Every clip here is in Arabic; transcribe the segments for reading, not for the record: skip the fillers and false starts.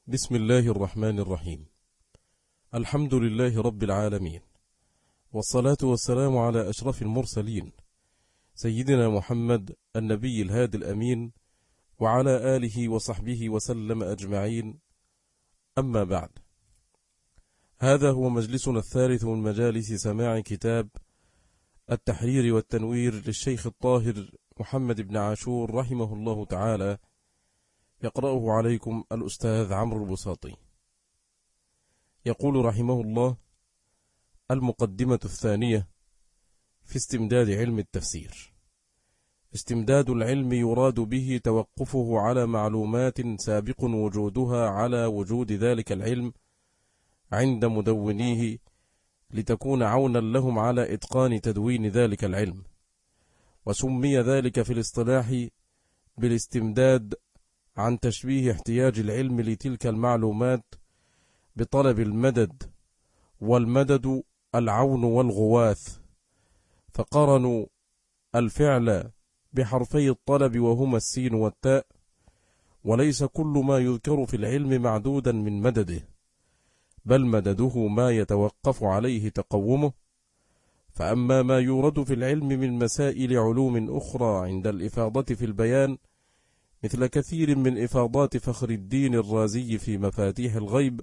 بسم الله الرحمن الرحيم. الحمد لله رب العالمين، والصلاة والسلام على أشرف المرسلين سيدنا محمد النبي الهادي الأمين، وعلى آله وصحبه وسلم أجمعين. أما بعد، هذا هو مجلسنا الثالث من مجالس سماع كتاب التحرير والتنوير للشيخ الطاهر محمد بن عاشور رحمه الله تعالى، يقرأه عليكم الأستاذ عمرو البساطي. يقول رحمه الله: المقدمة الثانية في استمداد علم التفسير. استمداد العلم يراد به توقفه على معلومات سابق وجودها على وجود ذلك العلم عند مدونيه، لتكون عونا لهم على إتقان تدوين ذلك العلم. وسمي ذلك في الاصطلاح بالاستمداد عن تشبيه احتياج العلم لتلك المعلومات بطلب المدد، والمدد العون والغواث، فقرنوا الفعل بحرفي الطلب وهما السين والتاء. وليس كل ما يذكر في العلم معدودا من مدده، بل مدده ما يتوقف عليه تقومه. فأما ما يورد في العلم من مسائل علوم أخرى عند الإفاضة في البيان، مثل كثير من إفاضات فخر الدين الرازي في مفاتيح الغيب،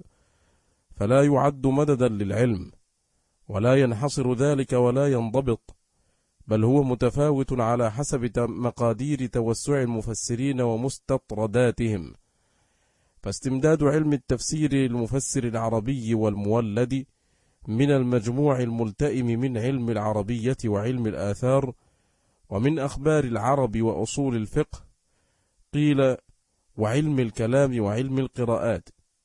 فلا يعد مددا للعلم، ولا ينحصر ذلك ولا ينضبط، بل هو متفاوت على حسب مقادير توسع المفسرين ومستطرداتهم. فاستمداد علم التفسير للمفسر العربي والمولد من المجموع الملتئم من علم العربية وعلم الآثار ومن أخبار العرب وأصول الفقه، قيل وعلم الكلام وعلم القراءات.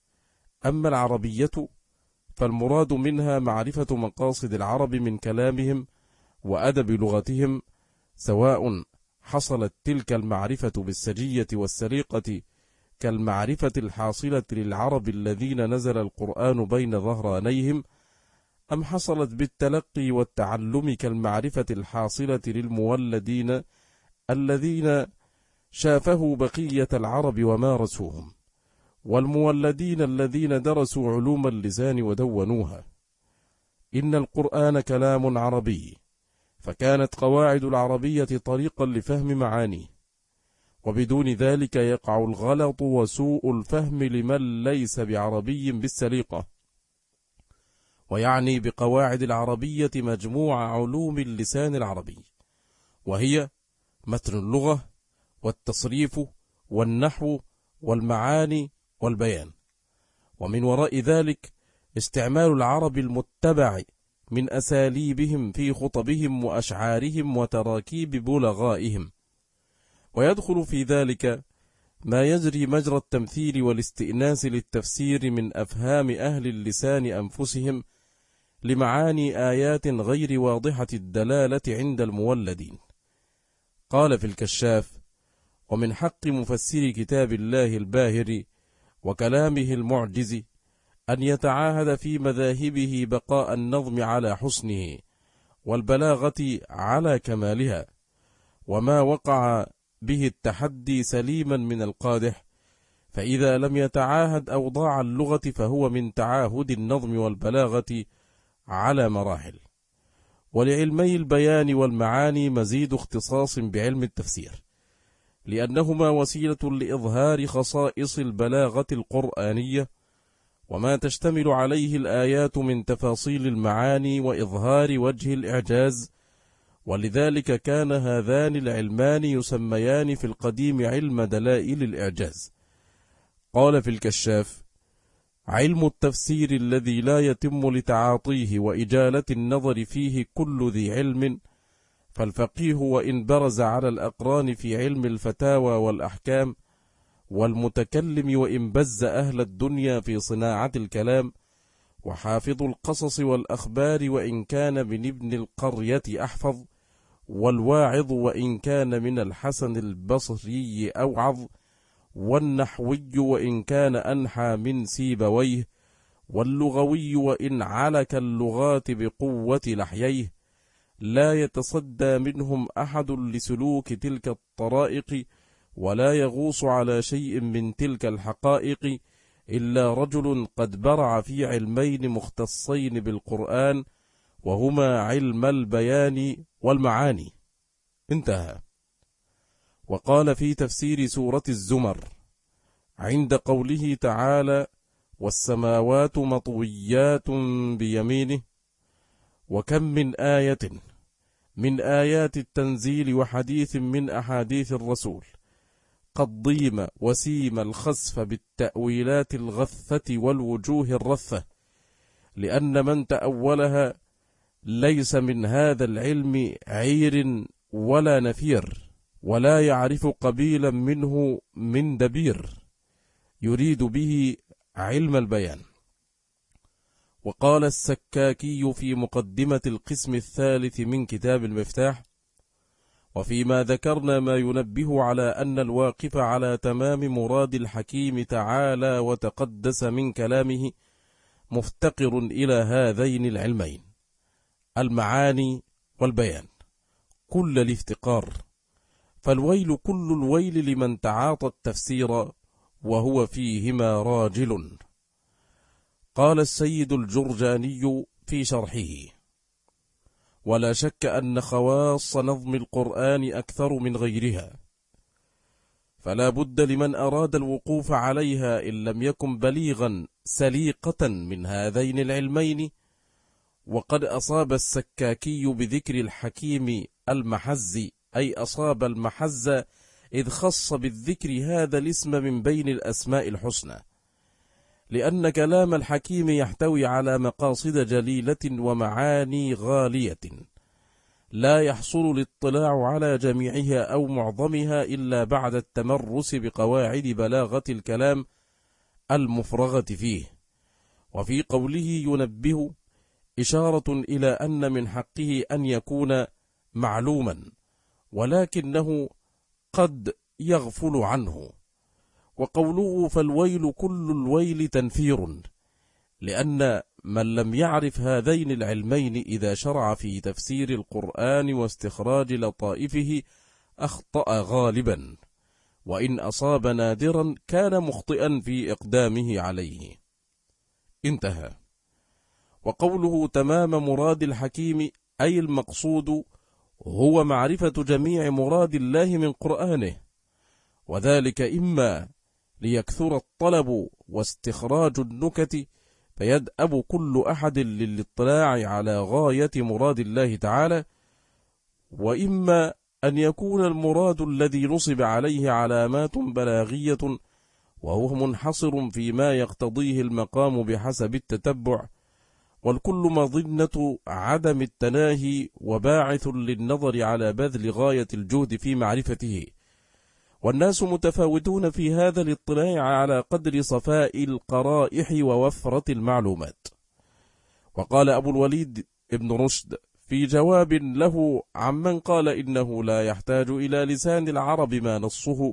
أما العربية فالمراد منها معرفة مقاصد العرب من كلامهم وأدب لغتهم، سواء حصلت تلك المعرفة بالسجية والسريقة كالمعرفة الحاصلة للعرب الذين نزل القرآن بين ظهرانيهم، أم حصلت بالتلقي والتعلم كالمعرفة الحاصلة للمولدين الذين شافه بقية العرب ومارسوهم، والمولدين الذين درسوا علوم اللسان ودونوها. إن القرآن كلام عربي، فكانت قواعد العربية طريقا لفهم معانيه، وبدون ذلك يقع الغلط وسوء الفهم لمن ليس بعربي بالسليقة. ويعني بقواعد العربية مجموع علوم اللسان العربي، وهي متن اللغة والتصريف والنحو والمعاني والبيان. ومن وراء ذلك استعمال العرب المتبع من أساليبهم في خطبهم وأشعارهم وتراكيب بلغائهم. ويدخل في ذلك ما يجري مجرى التمثيل والاستئناس للتفسير من أفهام أهل اللسان أنفسهم لمعاني آيات غير واضحة الدلالة عند المولدين. قال في الكشاف: ومن حق مفسر كتاب الله الباهر وكلامه المعجز أن يتعاهد في مذاهبه بقاء النظم على حسنه، والبلاغة على كمالها، وما وقع به التحدي سليما من القادح. فإذا لم يتعاهد أوضاع اللغة فهو من تعاهد النظم والبلاغة على مراحل. ولعلمي البيان والمعاني مزيد اختصاص بعلم التفسير، لأنهما وسيلة لإظهار خصائص البلاغة القرآنية وما تشتمل عليه الآيات من تفاصيل المعاني وإظهار وجه الإعجاز. ولذلك كان هذان العلمان يسميان في القديم علم دلائل الإعجاز. قال في الكشاف: علم التفسير الذي لا يتم لتعاطيه وإجالة النظر فيه كل ذي علم، فالفقيه وإن برز على الأقران في علم الفتاوى والأحكام، والمتكلم وإن بز أهل الدنيا في صناعة الكلام، وحافظ القصص والأخبار وإن كان من ابن القرية أحفظ، والواعظ وإن كان من الحسن البصري أوعظ، والنحوي وإن كان أنحى من سيبويه، واللغوي وإن علك اللغات بقوة لحييه، لا يتصدى منهم أحد لسلوك تلك الطرائق، ولا يغوص على شيء من تلك الحقائق، إلا رجل قد برع في علمين مختصين بالقرآن، وهما علم البيان والمعاني. انتهى. وقال في تفسير سورة الزمر عند قوله تعالى: والسماوات مطويات بيمينه، وكم من آية من آيات التنزيل وحديث من أحاديث الرسول قد ضيم وسيم الخسف بالتأويلات الغثة والوجوه الرثة، لأن من تأولها ليس من هذا العلم عير ولا نفير، ولا يعرف قبيلا منه من دبير، يريد به علم البيان. وقال السكاكي في مقدمة القسم الثالث من كتاب المفتاح: وفيما ذكرنا ما ينبه على أن الواقف على تمام مراد الحكيم تعالى وتقدس من كلامه مفتقر إلى هذين العلمين، المعاني والبيان، كل الافتقار، فالويل كل الويل لمن تعاطى التفسير وهو فيهما راجل. قال السيد الجرجاني في شرحه: ولا شك أن خواص نظم القرآن أكثر من غيرها، فلا بد لمن أراد الوقوف عليها إن لم يكن بليغا سليقة من هذين العلمين. وقد أصاب السكاكي بذكر الحكيم المحز، أي أصاب المحز إذ خص بالذكر هذا الاسم من بين الأسماء الحسنى، لأن كلام الحكيم يحتوي على مقاصد جليلة ومعاني غالية، لا يحصل الاطلاع على جميعها أو معظمها إلا بعد التمرس بقواعد بلاغة الكلام المفرغة فيه. وفي قوله ينبه إشارة إلى أن من حقه أن يكون معلوما، ولكنه قد يغفل عنه. وقوله فالويل كل الويل تنفير، لأن من لم يعرف هذين العلمين إذا شرع في تفسير القرآن واستخراج لطائفه أخطأ غالبا، وإن أصاب نادرا كان مخطئا في إقدامه عليه. انتهى. وقوله تمام مراد الحكيم، أي المقصود هو معرفة جميع مراد الله من قرآنه، وذلك إما ليكثر الطلب واستخراج النكت فيدأب كل أحد للاطلاع على غاية مراد الله تعالى، وإما أن يكون المراد الذي نصب عليه علامات بلاغية وهو منحصر فيما يقتضيه المقام بحسب التتبع، والكل مظنة عدم التناهي وباعث للنظر على بذل غاية الجهد في معرفته. والناس متفاوتون في هذا الاطلاع على قدر صفاء القرائح ووفرة المعلومات. وقال أبو الوليد ابن رشد في جواب له عمن قال إنه لا يحتاج إلى لسان العرب ما نصه: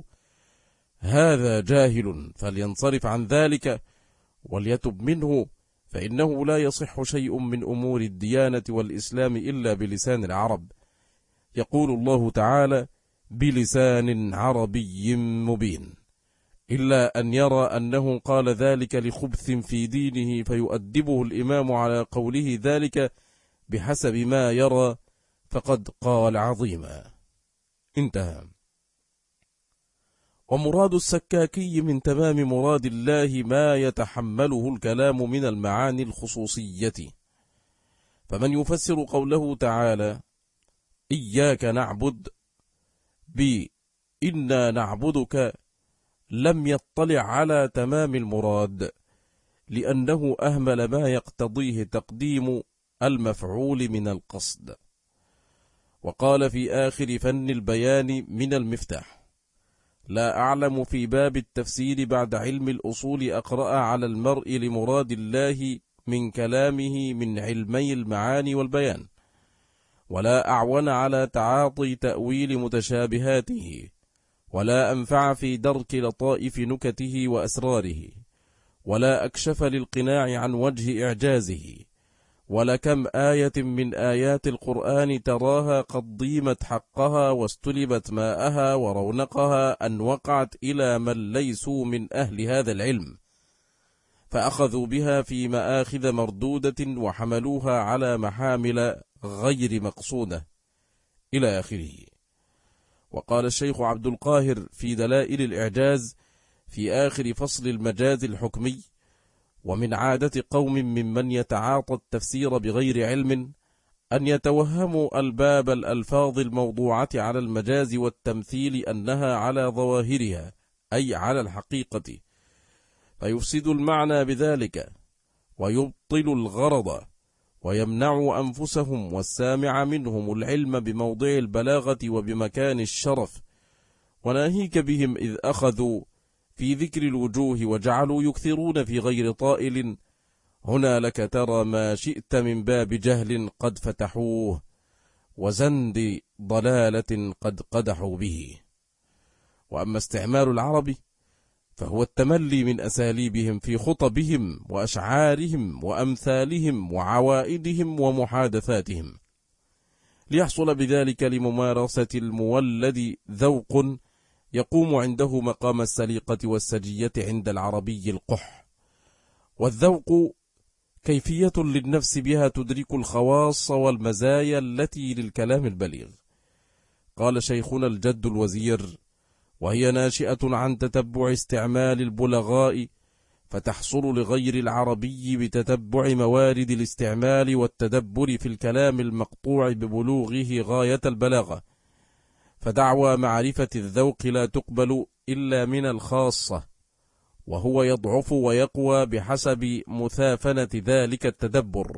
هذا جاهل فلينصرف عن ذلك وليتب منه، فإنه لا يصح شيء من أمور الديانة والإسلام إلا بلسان العرب. يقول الله تعالى: بلسان عربي مبين، إلا أن يرى أنه قال ذلك لخبث في دينه فيؤدبه الإمام على قوله ذلك بحسب ما يرى، فقد قال عظيما. انتهى. ومراد السكاكي من تمام مراد الله ما يتحمله الكلام من المعاني الخصوصية. فمن يفسر قوله تعالى: إياك نعبد بإنا نعبدك لم يطلع على تمام المراد، لأنه أهمل ما يقتضيه تقديم المفعول من القصد. وقال في آخر فن البيان من المفتاح: لا أعلم في باب التفسير بعد علم الأصول أقرأ على المرء لمراد الله من كلامه من علمي المعاني والبيان، ولا أعون على تعاطي تأويل متشابهاته، ولا أنفع في درك لطائف نكته وأسراره، ولا أكشف للقناع عن وجه إعجازه. ولكم آية من آيات القرآن تراها قد ضيمت حقها واستلبت ماءها ورونقها أن وقعت إلى من ليسوا من أهل هذا العلم، فأخذوا بها في مآخذ مردودة وحملوها على محامل غير مقصودة إلى آخره. وقال الشيخ عبد القاهر في دلائل الإعجاز في آخر فصل المجاز الحكمي: ومن عادة قوم ممن يتعاطى التفسير بغير علم أن يتوهموا ألباب الألفاظ الموضوعة على المجاز والتمثيل أنها على ظواهرها، أي على الحقيقة، فيفسد المعنى بذلك ويبطل الغرض، ويمنع أنفسهم والسامع منهم العلم بموضع البلاغة وبمكان الشرف. وناهيك بهم إذ أخذوا في ذكر الوجوه وجعلوا يكثرون في غير طائل، هنا لك ترى ما شئت من باب جهل قد فتحوه، وزند ضلالة قد قدحوا به. وأما استعمال العرب فهو التملي من أساليبهم في خطبهم وأشعارهم وأمثالهم وعوائدهم ومحادثاتهم، ليحصل بذلك لممارسة المولد ذوق يقوم عنده مقام السليقة والسجية عند العربي القح. والذوق كيفية للنفس بها تدرك الخواص والمزايا التي للكلام البليغ. قال شيخنا الجد الوزير: وهي ناشئة عن تتبع استعمال البلغاء، فتحصل لغير العربي بتتبع موارد الاستعمال والتدبر في الكلام المقطوع ببلوغه غاية البلاغة. فدعوى معرفة الذوق لا تقبل إلا من الخاصة، وهو يضعف ويقوى بحسب مثافنة ذلك التدبر.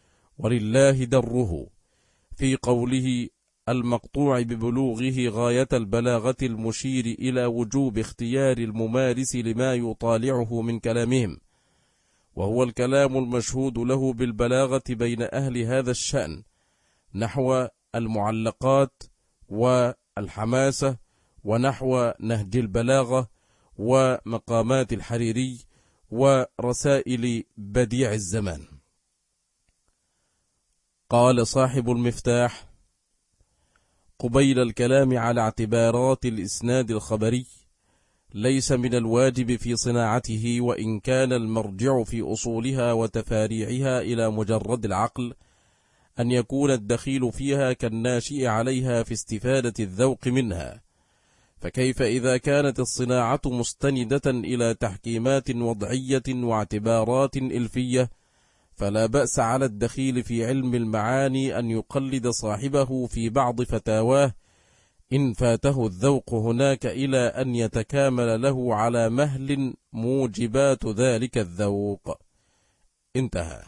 ولله دره في قوله المقطوع ببلوغه غاية البلاغة المشير إلى وجوب اختيار الممارس لما يطالعه من كلامهم، وهو الكلام المشهود له بالبلاغة بين أهل هذا الشأن، نحو المعلقات والحماسة، ونحو نهج البلاغة ومقامات الحريري ورسائل بديع الزمان. قال صاحب المفتاح: قبيل الكلام على اعتبارات الإسناد الخبري، ليس من الواجب في صناعته، وإن كان المرجع في أصولها وتفاريعها إلى مجرد العقل، أن يكون الدخيل فيها كالناشئ عليها في استفادة الذوق منها. فكيف إذا كانت الصناعة مستندة إلى تحكيمات وضعية واعتبارات إلفية، فلا بأس على الدخيل في علم المعاني أن يقلد صاحبه في بعض فتاواه إن فاته الذوق هناك، إلى أن يتكامل له على مهل موجبات ذلك الذوق. انتهى.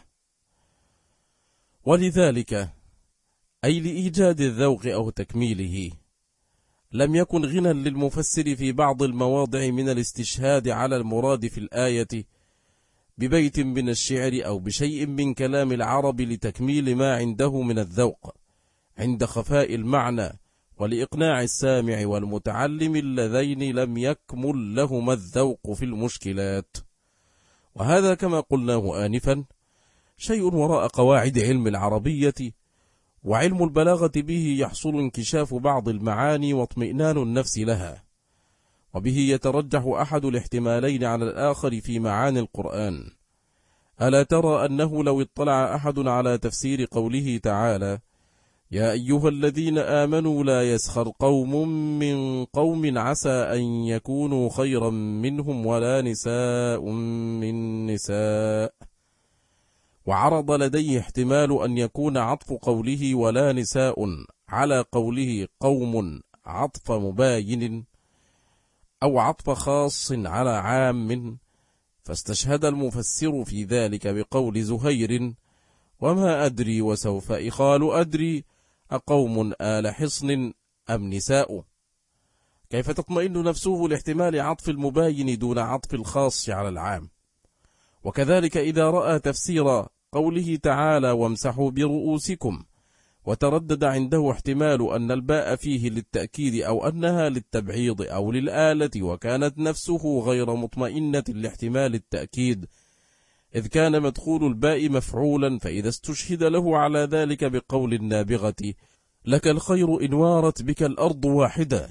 ولذلك، أي لإيجاد الذوق أو تكميله، لم يكن غنى للمفسر في بعض المواضع من الاستشهاد على المراد في الآية ببيت من الشعر أو بشيء من كلام العرب لتكميل ما عنده من الذوق عند خفاء المعنى، ولإقناع السامع والمتعلم اللذين لم يكمل لهما الذوق في المشكلات. وهذا كما قلناه آنفا شيء وراء قواعد علم العربية، وعلم البلاغة به يحصل انكشاف بعض المعاني واطمئنان النفس لها، وبه يترجح أحد الاحتمالين على الآخر في معاني القرآن. ألا ترى أنه لو اطلع أحد على تفسير قوله تعالى: يا أيها الذين آمنوا لا يسخر قوم من قوم عسى أن يكونوا خيرا منهم ولا نساء من نساء، وعرض لديه احتمال أن يكون عطف قوله ولا نساء على قوله قوم عطف مباين، أو عطف خاص على عام، فاستشهد المفسر في ذلك بقول زهير: وما أدري وسوف إخال أدري أقوم آل حصن أم نساء. كيف تطمئن نفسه لاحتمال عطف المباين دون عطف الخاص على العام؟ وكذلك إذا رأى تفسير قوله تعالى: وامسحوا برؤوسكم، وتردد عنده احتمال أن الباء فيه للتأكيد أو أنها للتبعيض أو للآلة، وكانت نفسه غير مطمئنة لاحتمال التأكيد، إذ كان مدخول الباء مفعولا، فإذا استشهد له على ذلك بقول النابغة: لك الخير إن وارت بك الأرض واحدة،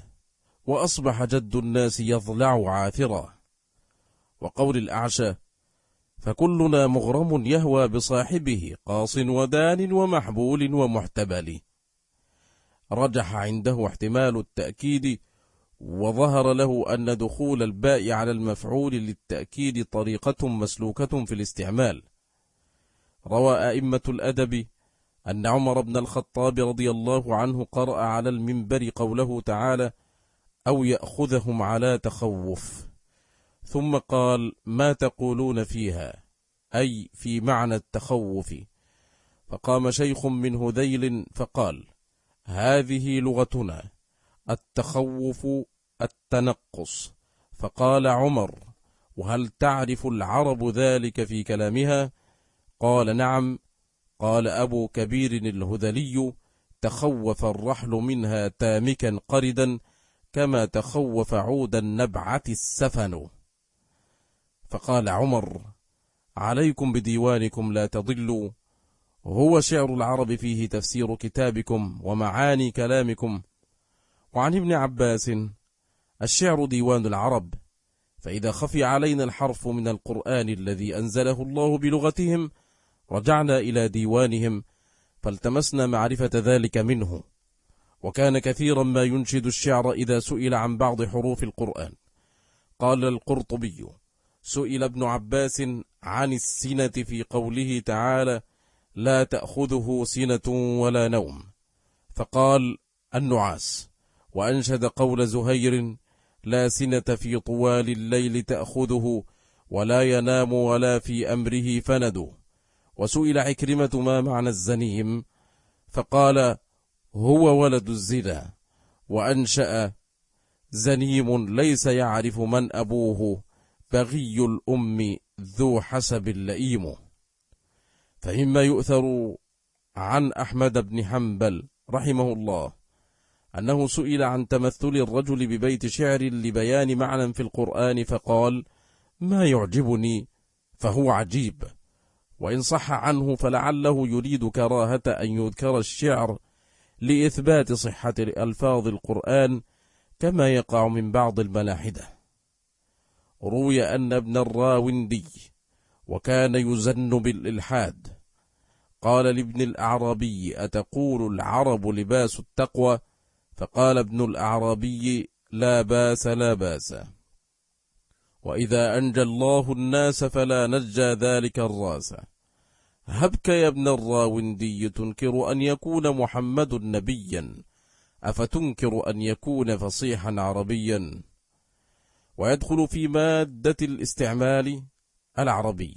وأصبح جد الناس يضلع عاثرا، وقول الأعشى: فكلنا مغرم يهوى بصاحبه، قاص ودان ومحبول ومحتبل. رجح عنده احتمال التأكيد، وظهر له أن دخول الباء على المفعول للتأكيد طريقة مسلوكة في الاستعمال. روى أئمة الأدب أن عمر بن الخطاب رضي الله عنه قرأ على المنبر قوله تعالى: أو يأخذهم على تخوف، ثم قال: ما تقولون فيها، أي في معنى التخوف. فقام شيخ من هذيل فقال: هذه لغتنا، التخوف التنقص. فقال عمر: وهل تعرف العرب ذلك في كلامها؟ قال: نعم. قال أبو كبير الهذلي: تخوف الرحل منها تامكا قردا، كما تخوف عود النبعة السفن. فقال عمر: عليكم بديوانكم لا تضلوا، هو شعر العرب فيه تفسير كتابكم ومعاني كلامكم. وعن ابن عباس: الشعر ديوان العرب، فإذا خفي علينا الحرف من القرآن الذي أنزله الله بلغتهم رجعنا إلى ديوانهم فالتمسنا معرفة ذلك منه. وكان كثيرا ما ينشد الشعر إذا سئل عن بعض حروف القرآن. قال القرطبي: سئل ابن عباس عن السنة في قوله تعالى: لا تأخذه سنة ولا نوم، فقال: النعاس. وأنشد قول زهير: لا سنة في طوال الليل تأخذه، ولا ينام ولا في أمره فند. وسئل عكرمة ما معنى الزنيم، فقال: هو ولد الزنا. وأنشأ: زنيم ليس يعرف من أبوه، بغي الأم ذو حسب لئيم. فمما يؤثر عن أحمد بن حنبل رحمه الله أنه سئل عن تمثل الرجل ببيت شعر لبيان معنى في القرآن، فقال: ما يعجبني فهو عجيب. وإن صح عنه فلعله يريد كراهة أن يذكر الشعر لإثبات صحة ألفاظ القرآن، كما يقع من بعض الملاحدة. روي أن ابن الراوندي، وكان يزن بالإلحاد، قال لابن الأعرابي: أتقول العرب لباس التقوى؟ فقال ابن الأعرابي: لا باس لا باس، وإذا أنجى الله الناس فلا نجى ذلك الراس. هبك يا ابن الراوندي تنكر أن يكون محمد نبيا، أفتنكر أن يكون فصيحا عربيا؟ ويدخل في مادة الاستعمال العربي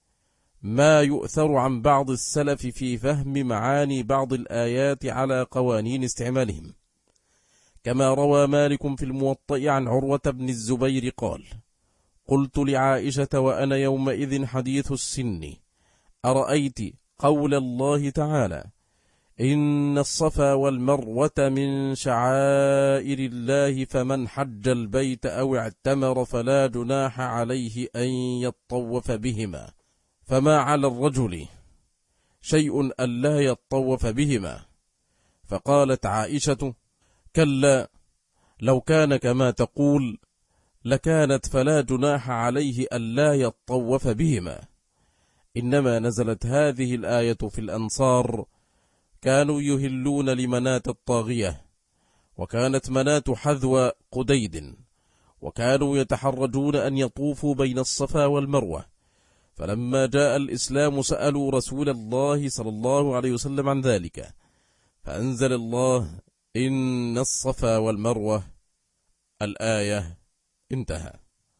ما يؤثر عن بعض السلف في فهم معاني بعض الآيات على قوانين استعمالهم، كما روى مالك في الموطأ عن عروة بن الزبير قال: قلت لعائشة وأنا يومئذ حديث السن: أرأيت قول الله تعالى: إن الصفا والمروة من شعائر الله، فمن حج البيت أو اعتمر فلا جناح عليه أن يطوف بهما، فما على الرجل شيء ألا يطوف بهما. فقالت عائشة: كلا، لو كان كما تقول لكانت فلا جناح عليه ألا يطوف بهما. إنما نزلت هذه الآية في الأنصار، كانوا يهلون لمناة الطاغية، وكانت مناة حذو قديد، وكانوا يتحرجون أن يطوفوا بين الصفا والمروة. فلما جاء الإسلام سألوا رسول الله صلى الله عليه وسلم عن ذلك، فأنزل الله: إن الصفا والمروة، الآية، انتهى.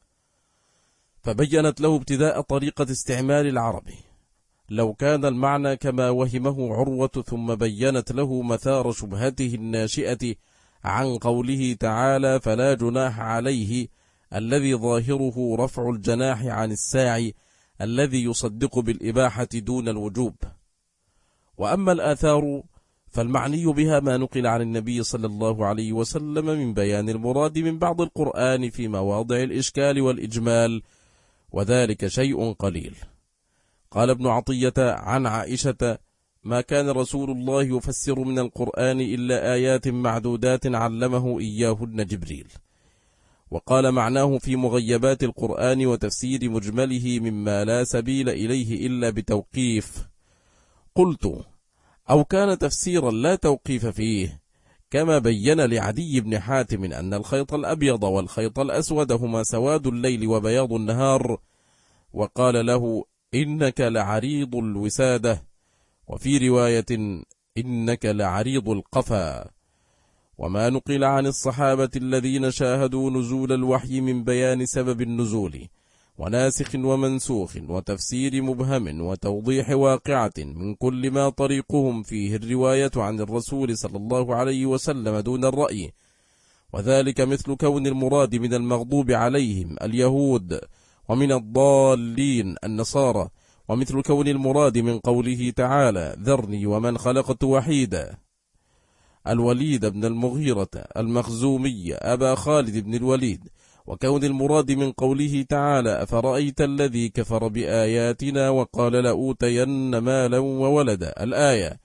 فبينت له ابتداء طريقة استعمال العرب لو كان المعنى كما وهمه عروة، ثم بينت له مثار شبهته الناشئة عن قوله تعالى: فلا جناح عليه، الذي ظاهره رفع الجناح عن الساعي الذي يصدق بالإباحة دون الوجوب. وأما الآثار فالمعني بها ما نقل عن النبي صلى الله عليه وسلم من بيان المراد من بعض القرآن في مواضع الإشكال والإجمال، وذلك شيء قليل. قال ابن عطية عن عائشة: ما كان رسول الله يفسر من القرآن إلا آيات معدودات علمه إياهن جبريل. وقال معناه في مغيبات القرآن وتفسير مجمله مما لا سبيل إليه إلا بتوقيف. قلت: أو كان تفسيرا لا توقيف فيه، كما بين لعدي بن حاتم أن الخيط الأبيض والخيط الأسود هما سواد الليل وبياض النهار، وقال له: إنك لعريض الوسادة، وفي رواية: إنك لعريض القفا. وما نقل عن الصحابة الذين شاهدوا نزول الوحي من بيان سبب النزول وناسخ ومنسوخ وتفسير مبهم وتوضيح واقعة من كل ما طريقهم فيه الرواية عن الرسول صلى الله عليه وسلم دون الرأي، وذلك مثل كون المراد من المغضوب عليهم اليهود، ومن الضالين النصارى، ومثل كون المراد من قوله تعالى: ذرني ومن خلقت وحيدا، الوليد بن المغيرة المخزومي أبا خالد بن الوليد، وكون المراد من قوله تعالى: أفرأيت الذي كفر بآياتنا وقال لأوتين مالا وولدا، الآية،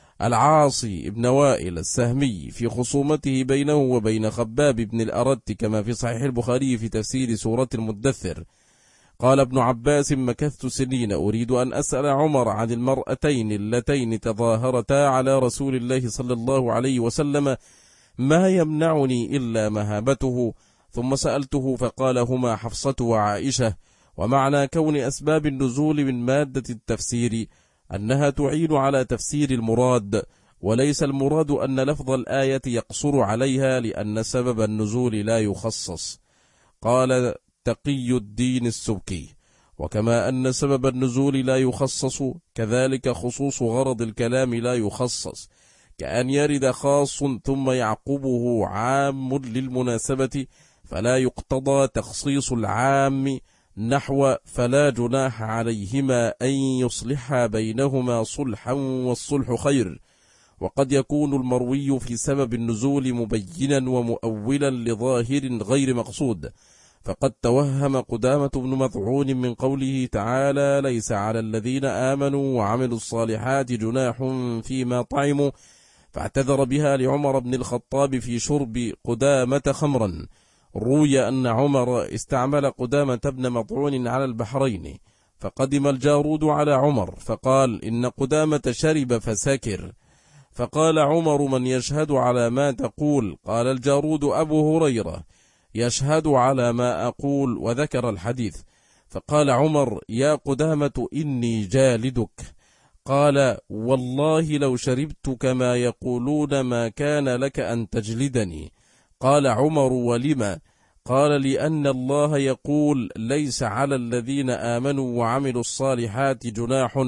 العاصي بن وائل السهمي في خصومته بينه وبين خباب بن الأرت كما في صحيح البخاري في تفسير سورة المدثر. قال ابن عباس: مكثت سنين أريد أن أسأل عمر عن المرأتين اللتين تظاهرتا على رسول الله صلى الله عليه وسلم، ما يمنعني إلا مهابته، ثم سألته فقال: هما حفصة وعائشة. ومعنى كون أسباب النزول من مادة التفسير أنها تعين على تفسير المراد، وليس المراد أن لفظ الآية يقصر عليها، لأن سبب النزول لا يخصص. قال تقي الدين السبكي: وكما أن سبب النزول لا يخصص، كذلك خصوص غرض الكلام لا يخصص، كأن يرد خاص ثم يعقبه عام للمناسبة، فلا يقتضى تخصيص العام، نحو: فلا جناح عليهما أن يصلحا بينهما صلحا والصلح خير. وقد يكون المروي في سبب النزول مبينا ومؤولا لظاهر غير مقصود، فقد توهم قدامة بن مطعون من قوله تعالى: ليس على الذين آمنوا وعملوا الصالحات جناح فيما طعموا، فاعتذر بها لعمر بن الخطاب في شرب قدامة خمرا. روي أن عمر استعمل قدامة بن مطعون على البحرين، فقدم الجارود على عمر فقال: إن قدامة شرب فسكر. فقال عمر: من يشهد على ما تقول؟ قال الجارود: أبو هريرة يشهد على ما أقول، وذكر الحديث. فقال عمر: يا قدامة إني جالدك. قال: والله لو شربت كما يقولون ما كان لك أن تجلدني. قال عمر: ولما؟ قال: لأن الله يقول: ليس على الذين آمنوا وعملوا الصالحات جناح،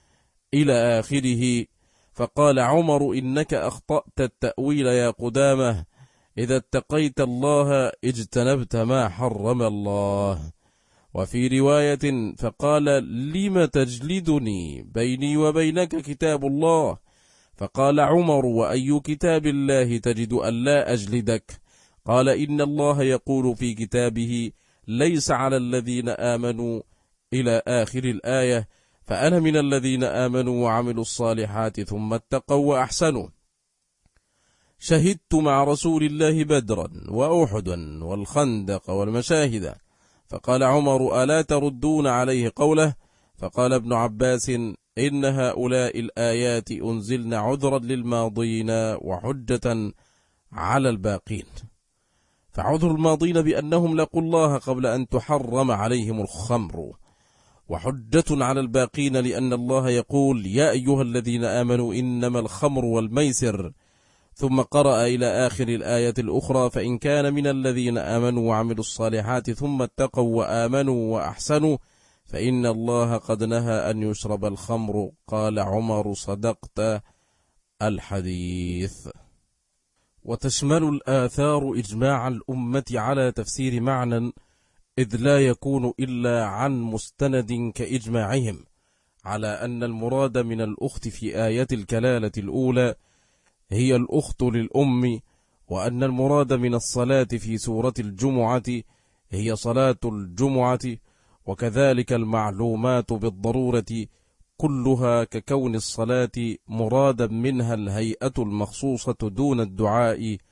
إلى آخره. فقال عمر: إنك أخطأت التأويل يا قدامة، إذا اتقيت الله اجتنبت ما حرم الله. وفي رواية: فقال: لم تجلدني؟ بيني وبينك كتاب الله. فقال عمر: وأي كتاب الله تجد ألا أجلدك؟ قال: إن الله يقول في كتابه: ليس على الذين آمنوا، إلى آخر الآية. فأنا من الذين آمنوا وعملوا الصالحات ثم اتقوا وأحسنوا. شهدت مع رسول الله بدرا وأحدا والخندق والمشاهد. فقال عمر: ألا تردون عليه قوله؟ فقال ابن عباس: إن هؤلاء الآيات أنزلن عذرا للماضين وحجة على الباقين. فعذر الماضين بأنهم لقوا الله قبل أن تحرم عليهم الخمر، وحجة على الباقين لأن الله يقول: يا أيها الذين آمنوا إنما الخمر والميسر. ثم قرأ إلى آخر الآية الأخرى: فإن كان من الذين آمنوا وعملوا الصالحات ثم اتقوا وآمنوا وأحسنوا فإن الله قد نهى أن يشرب الخمر. قال عمر: صدقت. الحديث. وتشمل الآثار إجماع الأمة على تفسير معنى، إذ لا يكون إلا عن مستند كإجماعهم على أن المراد من الأخت في آية الكلالة الأولى هي الأخت للأم، وأن المراد من الصلاة في سورة الجمعة هي صلاة الجمعة، وكذلك المعلومات بالضرورة كلها ككون الصلاة مرادا منها الهيئة المخصوصة دون الدعاء،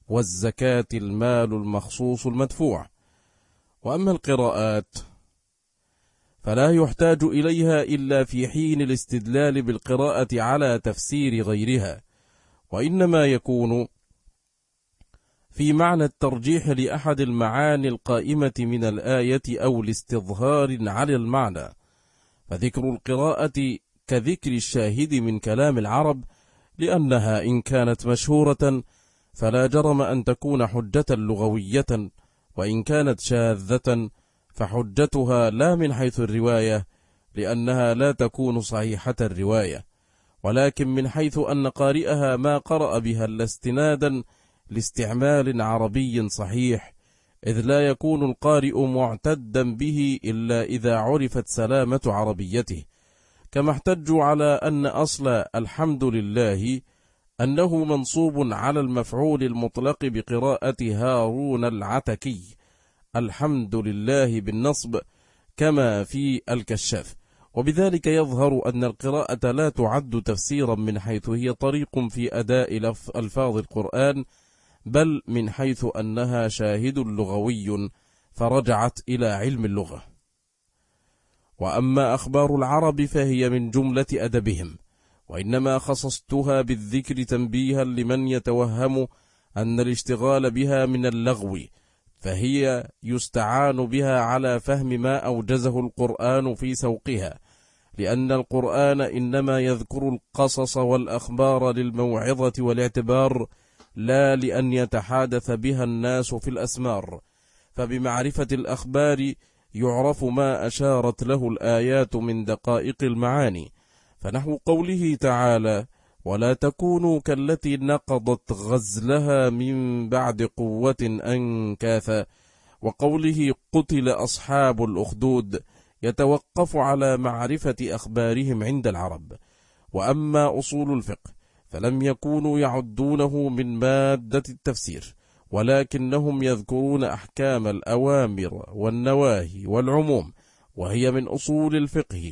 والزكاة المال المخصوص المدفوع. وأما القراءات فلا يحتاج إليها إلا في حين الاستدلال بالقراءة على تفسير غيرها، وإنما يكون في معنى الترجيح لأحد المعاني القائمة من الآية أو الاستظهار على المعنى. فذكر القراءة كذكر الشاهد من كلام العرب، لأنها إن كانت مشهورة فلا جرم أن تكون حجة لغوية، وإن كانت شاذة فحجتها لا من حيث الرواية، لأنها لا تكون صحيحة الرواية، ولكن من حيث أن قارئها ما قرأ بها إلا استنادا لاستعمال عربي صحيح، إذ لا يكون القارئ معتدا به إلا إذا عرفت سلامة عربيته، كما احتجوا على أن أصل الحمد لله أنه منصوب على المفعول المطلق بقراءة هارون العتكي الحمد لله بالنصب كما في الكشاف. وبذلك يظهر أن القراءة لا تعد تفسيرا من حيث هي طريق في أداء ألفاظ القرآن، بل من حيث أنها شاهد لغوي فرجعت إلى علم اللغة. وأما أخبار العرب فهي من جملة أدبهم، وإنما خصصتها بالذكر تنبيها لمن يتوهم أن الاشتغال بها من اللغو، فهي يستعان بها على فهم ما أوجزه القرآن في سوقها، لأن القرآن إنما يذكر القصص والأخبار للموعظة والاعتبار، لا لأن يتحادث بها الناس في الأسمار، فبمعرفة الأخبار يعرف ما أشارت له الآيات من دقائق المعاني، فنحو قوله تعالى ولا تكونوا كالتي نقضت غزلها من بعد قوة أنكاثا، وقوله قتل أصحاب الأخدود، يتوقف على معرفة أخبارهم عند العرب. وأما أصول الفقه فلم يكونوا يعدونه من مادة التفسير، ولكنهم يذكرون أحكام الأوامر والنواهي والعموم، وهي من أصول الفقه،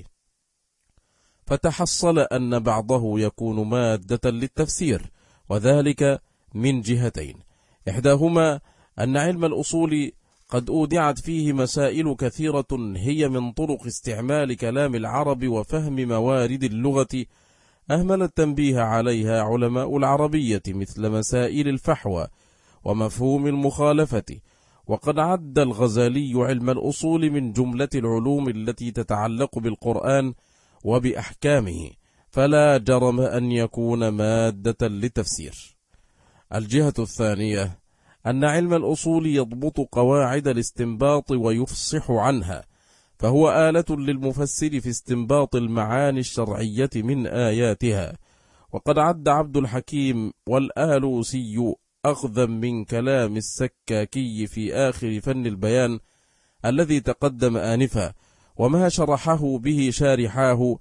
فتحصل أن بعضه يكون مادة للتفسير، وذلك من جهتين: إحداهما أن علم الأصول قد أودعت فيه مسائل كثيرة هي من طرق استعمال كلام العرب وفهم موارد اللغة، أهمل التنبيه عليها علماء العربية، مثل مسائل الفحوى ومفهوم المخالفة. وقد عد الغزالي علم الأصول من جملة العلوم التي تتعلق بالقرآن وبأحكامه، فلا جرم أن يكون مادة للتفسير. الجهة الثانية أن علم الأصول يضبط قواعد الاستنباط ويفصح عنها، فهو آلة للمفسر في استنباط المعاني الشرعية من آياتها. وقد عد عبد الحكيم والآلوسي أخذا من كلام السكاكي في آخر فن البيان الذي تقدم آنفا، وما شرحه به شارحاه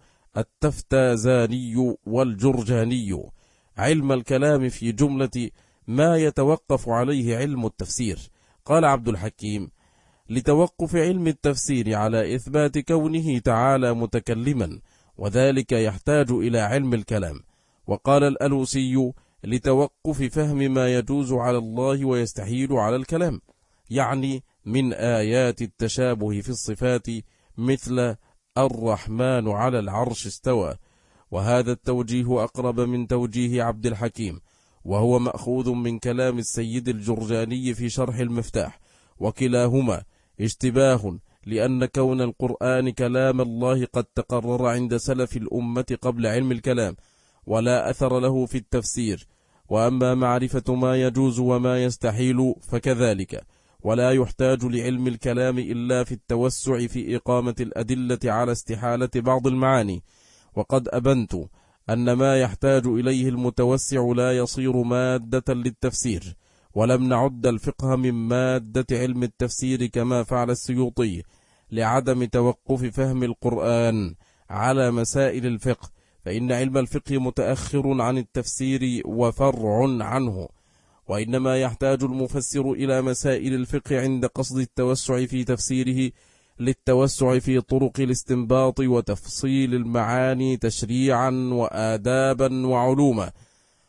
التفتازاني والجرجاني، علم الكلام في جملة ما يتوقف عليه علم التفسير. قال عبد الحكيم: لتوقف علم التفسير على إثبات كونه تعالى متكلما، وذلك يحتاج إلى علم الكلام. وقال الألوسي: لتوقف فهم ما يجوز على الله ويستحيل على الكلام، يعني من آيات التشابه في الصفات، مثل الرحمن على العرش استوى. وهذا التوجيه أقرب من توجيه عبد الحكيم، وهو مأخوذ من كلام السيد الجرجاني في شرح المفتاح، وكلاهما اشتباه، لأن كون القرآن كلام الله قد تقرر عند سلف الأمة قبل علم الكلام، ولا أثر له في التفسير. وأما معرفة ما يجوز وما يستحيل فكذلك، ولا يحتاج لعلم الكلام إلا في التوسع في إقامة الأدلة على استحالة بعض المعاني. وقد أبنت أن ما يحتاج إليه المتوسع لا يصير مادة للتفسير، ولم نعد الفقه من مادة علم التفسير كما فعل السيوطي، لعدم توقف فهم القرآن على مسائل الفقه، فإن علم الفقه متأخر عن التفسير وفرع عنه، وإنما يحتاج المفسر إلى مسائل الفقه عند قصد التوسع في تفسيره، للتوسع في طرق الاستنباط وتفصيل المعاني تشريعا وآدابا وعلوما.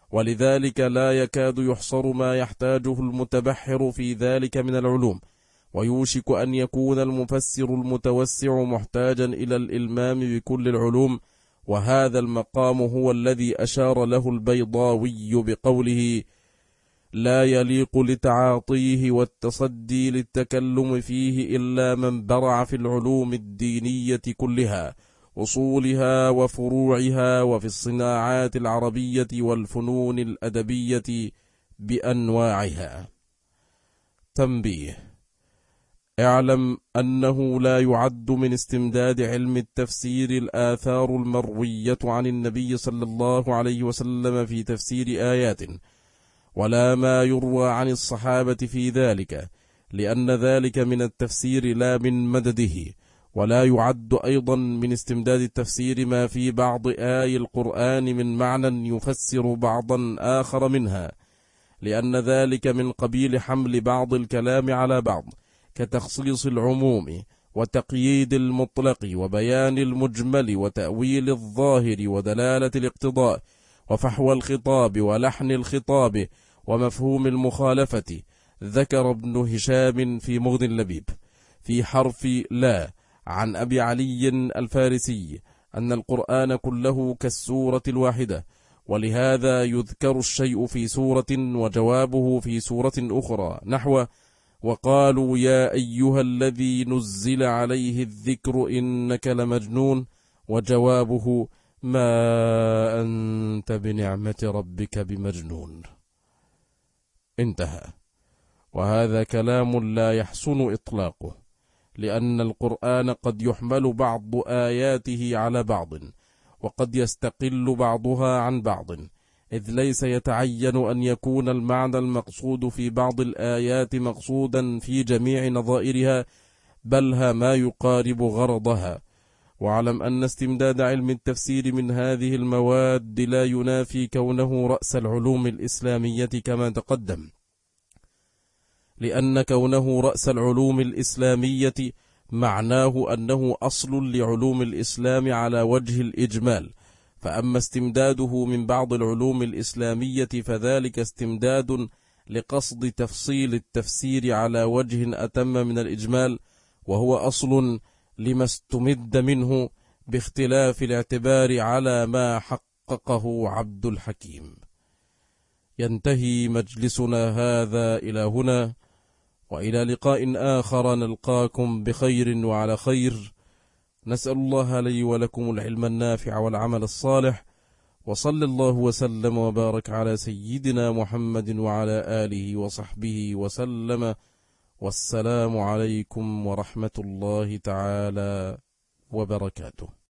ولذلك لا يكاد يحصر ما يحتاجه المتبحر في ذلك من العلوم، ويوشك أن يكون المفسر المتوسع محتاجا إلى الإلمام بكل العلوم. وهذا المقام هو الذي أشار له البيضاوي بقوله: لا يليق لتعاطيه والتصدي للتكلم فيه إلا من برع في العلوم الدينية كلها، أصولها وفروعها، وفي الصناعات العربية والفنون الأدبية بأنواعها. تنبيه: اعلم أنه لا يعد من استمداد علم التفسير الآثار المروية عن النبي صلى الله عليه وسلم في تفسير آيات، ولا ما يروى عن الصحابة في ذلك، لأن ذلك من التفسير لا من مدده. ولا يعد أيضا من استمداد التفسير ما في بعض آي القرآن من معنى يفسر بعضا آخر منها، لأن ذلك من قبيل حمل بعض الكلام على بعض، كتخصيص العموم وتقييد المطلق وبيان المجمل وتأويل الظاهر ودلالة الاقتضاء وفحوى الخطاب ولحن الخطاب ومفهوم المخالفة. ذكر ابن هشام في مغني اللبيب في حرف لا عن أبي علي الفارسي أن القرآن كله كالسورة الواحدة، ولهذا يذكر الشيء في سورة وجوابه في سورة أخرى، نحو: وقالوا يا أيها الذي نزل عليه الذكر إنك لمجنون، وجوابه: ما أنت بنعمة ربك بمجنون. انتهى. وهذا كلام لا يحسن إطلاقه، لأن القرآن قد يحمل بعض آياته على بعض، وقد يستقل بعضها عن بعض، إذ ليس يتعين أن يكون المعنى المقصود في بعض الآيات مقصودا في جميع نظائرها، بل ما يقارب غرضها. واعلم أن استمداد علم التفسير من هذه المواد لا ينافي كونه رأس العلوم الإسلامية كما تقدم، لأن كونه رأس العلوم الإسلامية معناه أنه أصل لعلوم الإسلام على وجه الإجمال. فأما استمداده من بعض العلوم الإسلامية فذلك استمداد لقصد تفصيل التفسير على وجه أتم من الإجمال، وهو أصل لما استمد منه باختلاف الاعتبار على ما حققه عبد الحكيم. ينتهي مجلسنا هذا إلى هنا، وإلى لقاء آخر نلقاكم بخير وعلى خير. نسأل الله لي ولكم العلم النافع والعمل الصالح، وصلى الله وسلم وبارك على سيدنا محمد وعلى آله وصحبه وسلم، والسلام عليكم ورحمة الله تعالى وبركاته.